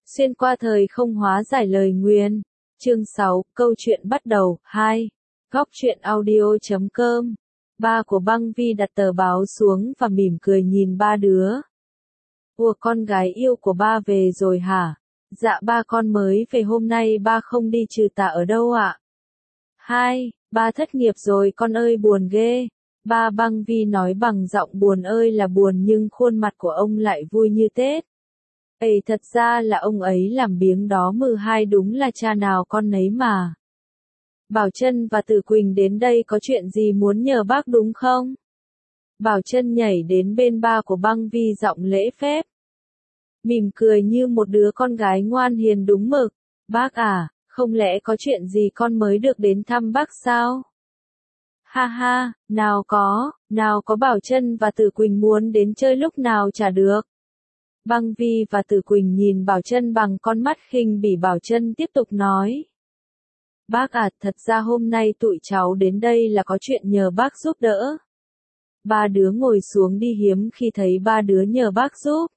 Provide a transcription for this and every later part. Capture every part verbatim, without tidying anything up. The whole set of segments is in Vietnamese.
Xuyên qua thời không hóa giải lời nguyền. Chương sáu, câu chuyện bắt đầu. hai. Góc truyện audio.com. Ba của Băng Vi đặt tờ báo xuống và mỉm cười nhìn ba đứa. Ủa, con gái yêu của ba về rồi hả? Dạ ba con mới về, hôm nay ba không đi trừ tà ở đâu ạ? Hai, ba thất nghiệp rồi con ơi, buồn ghê. Ba Băng Vi nói bằng giọng buồn ơi là buồn, nhưng khuôn mặt của ông lại vui như Tết. Ây, thật ra là ông ấy làm biếng đó mừ hai, đúng là cha nào con nấy mà. Bảo Trân và Tử Quỳnh đến đây có chuyện gì muốn nhờ bác đúng không? Bảo Trân nhảy đến bên ba của Băng Vi giọng lễ phép. Mỉm cười như một đứa con gái ngoan hiền đúng mực. Bác à, không lẽ có chuyện gì con mới được đến thăm bác sao? Ha ha, nào có, nào có, Bảo Trân và Tử Quỳnh muốn đến chơi lúc nào chả được. Băng Vi và Tử Quỳnh nhìn Bảo Trân bằng con mắt khinh bỉ. Bảo Trân tiếp tục nói. Bác à, thật ra hôm nay tụi cháu đến đây là có chuyện nhờ bác giúp đỡ. Ba đứa ngồi xuống đi, hiếm khi thấy ba đứa nhờ bác giúp.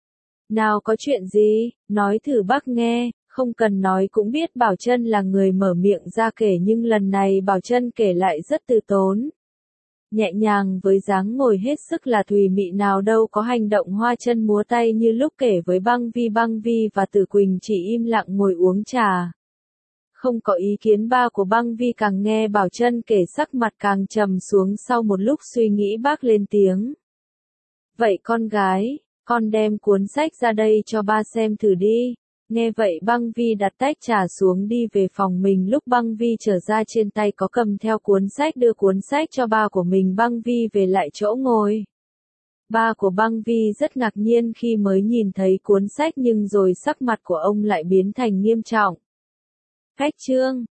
Nào có chuyện gì, nói thử bác nghe. Không cần nói cũng biết Bảo Trân là người mở miệng ra kể, nhưng lần này Bảo Trân kể lại rất từ tốn. Nhẹ nhàng, với dáng ngồi hết sức là thùy mị, nào đâu có hành động hoa chân múa tay như lúc kể với Băng Vi. Băng Vi và Tử Quỳnh chỉ im lặng ngồi uống trà. Không có ý kiến. Ba của Băng Vi càng nghe Bảo Trân kể sắc mặt càng trầm xuống, sau một lúc suy nghĩ bác lên tiếng. Vậy con gái, con đem cuốn sách ra đây cho ba xem thử đi. Nghe vậy Băng Vi đặt tách trà xuống đi về phòng mình. Lúc Băng Vi trở ra, trên tay có cầm theo cuốn sách, đưa cuốn sách cho ba của mình. Băng Vi về lại chỗ ngồi. Ba của Băng Vi rất ngạc nhiên khi mới nhìn thấy cuốn sách, nhưng rồi sắc mặt của ông lại biến thành nghiêm trọng. Khách trương,